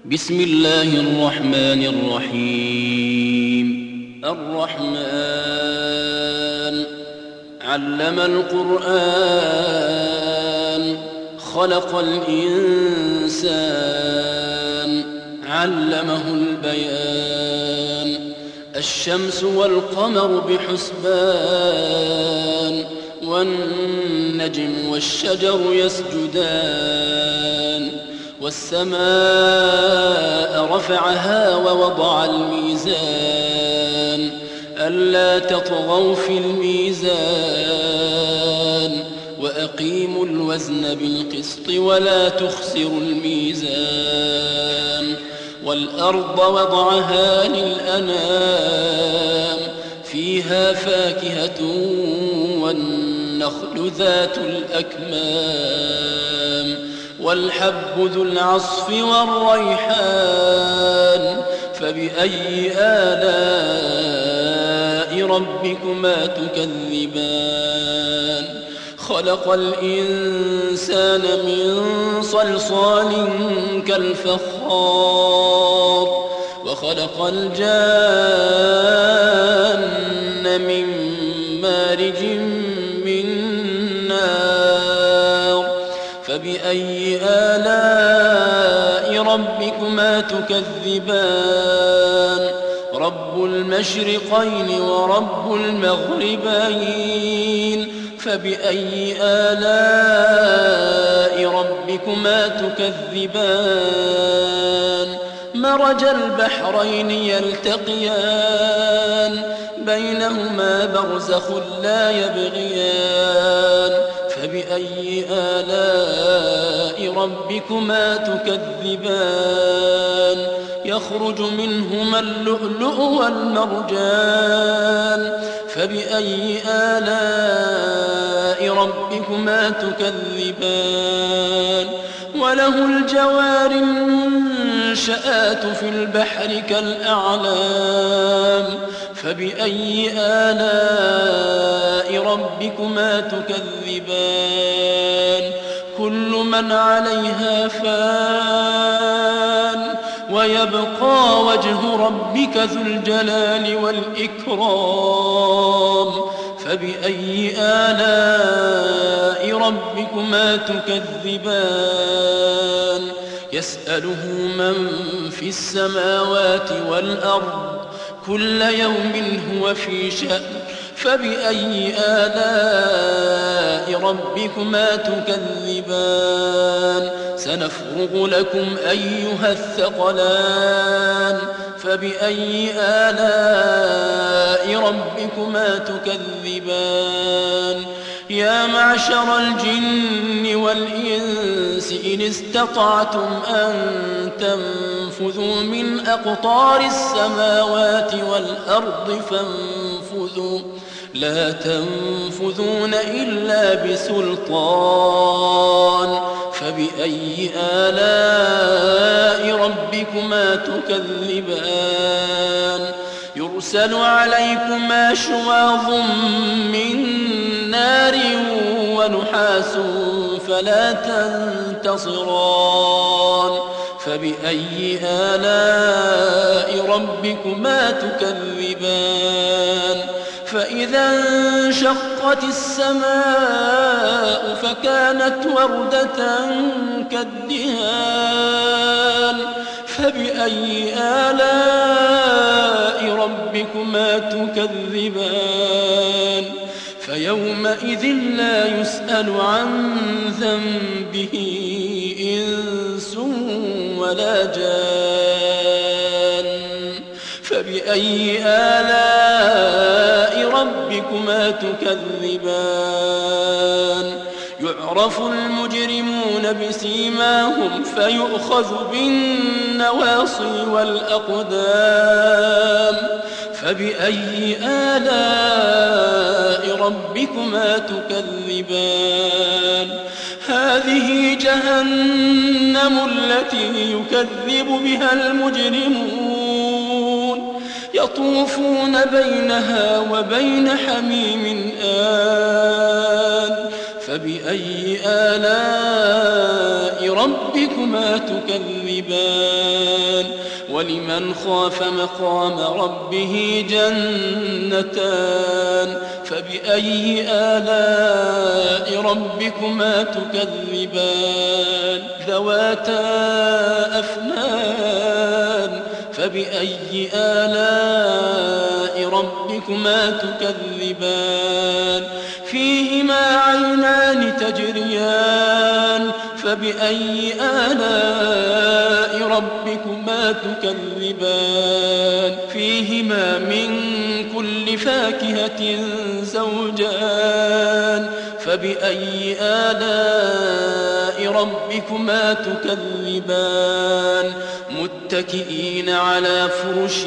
بسم الله الرحمن الرحيم. الرحمن علم القرآن خلق الإنسان علمه البيان. الشمس والقمر بحسبان والنجم والشجر يسجدان. والسماء رفعها ووضع الميزان ألا تطغوا في الميزان وأقيموا الوزن بالقسط ولا تخسروا الميزان. والأرض وضعها للأنام فيها فاكهة والنخل ذات الأكمام والحب ذو العصف والريحان. فبأي آلاء ربكما تكذبان؟ خلق الإنسان من صلصال كالفخار وخلق الجان من مارج من نار. فبأي آلاء ربكما تكذبان؟ رب المشرقين ورب المغربين. فبأي آلاء ربكما تكذبان؟ مرج البحرين يلتقيان بينهما برزخ لا يبغيان. فبأي آلاء ربكما تكذبان؟ يخرج منهما اللؤلؤ والمرجان. فبأي آلاء ربكما تكذبان؟ وله الجوار المنشآت في البحر كالأعلام. فبأي آلاء ربكما تكذبان؟ كل من عليها فان ويبقى وجه ربك ذو الجلال والإكرام. فبأي آلاء ربكما تكذبان؟ يسأله من في السماوات والأرض كل يوم هو في شأن. فبأي آلاء ربكما تكذبان؟ سنفرغ لكم أيها الثقلان. فبأي آلاء ربكما تكذبان؟ يا معشر الجن والإنس إن استطعتم أن تنفذوا من أقطار السماوات والأرض فانفذوا لا تنفذون إلا بسلطان. فبأي آلاء ربكما تكذبان؟ يرسل عليكما شواظ من نار ونحاس فلا تنتصران. فبأي آلاء ربكما تكذبان؟ فإذا انشقت السماء فكانت وردة كالدهان. فبأي آلاء ربكما تكذبان؟ فيومئذ لا يسأل عن ذنبه إنس ولا جان. فبأي آلاء ربكما تكذبان؟ يعرف المجرمون بسيماهم فيؤخذ بالنواصي والأقدام. فبأي آلاء ربكما تكذبان؟ هذه جهنم التي يكذب بها المجرمون يطوفون بينها وبين حميم آن. فبأي آلاء ربكما تكذبان ولمن خاف مقام ربه جنتان فبأي آلاء ربكما تكذبان ذواتا أفنان فبأي آلاء ربكما تكذبان فيهما عينان تجريان فبأي آلاء ربكما تكذبان فيهما من كل فاكهة زوجان فبأي آلاء ربكما تكذبان متكئين على فرش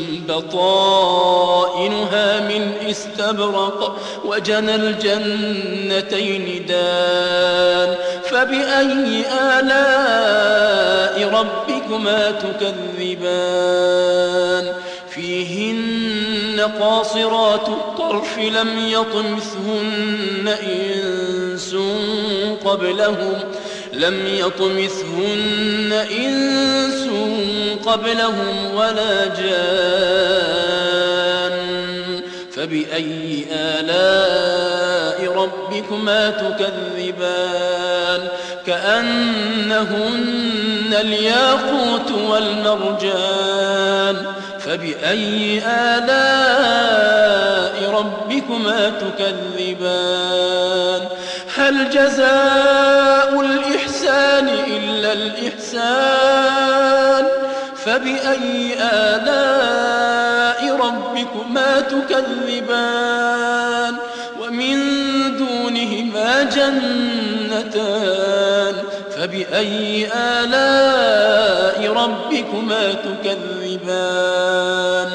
بطائنها من استبرق وجنى الجنتين دان فبأي آلاء ربكما تكذبان فيهن قاصرات الطرف لم يطمثهن إنس قبلهم ولا جان فبأي آلاء ربكما تكذبان كأنهن الياقوت والمرجان فبأي آلاء ربكما تكذبان هل جزاء الإحسان إلا الإحسان فبأي آلاء ربكما تكذبان ومن دونهما جنتان فبأي آلاء ربكما تكذبان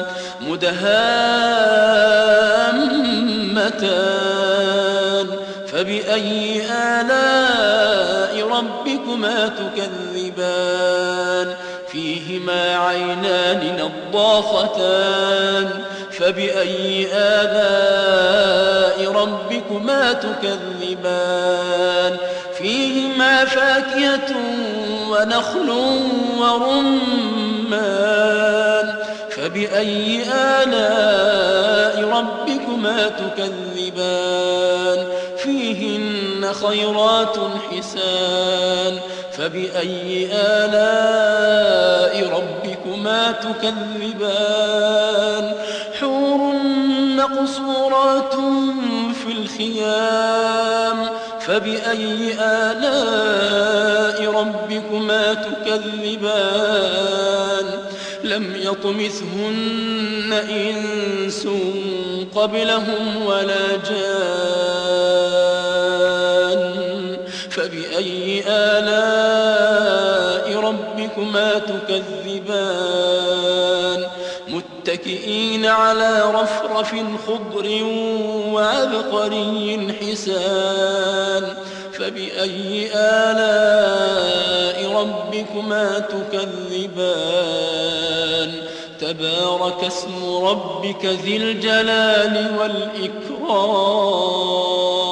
مدهامتان فبأي آلاء ربكما تكذبان فيهما عينان نضاختان فبأي آلاء ربكما تكذبان فيهما فاكهة ونخل ورمان فبأي آلاء ربكما تكذبان فيهن خيرات حسان فبأي آلاء ربكما تكذبان حور مقصورات في الخيام فبأي آلاء ربكما تكذبان لم يطمثهن إنس قبلهم ولا جان فبأي آلاء ربكما تكذبان متكئين على رفرف خضر وعبقري حسان فبأي آلاء ربكما تكذبان تبارك اسم ربك ذي الجلال والإكرام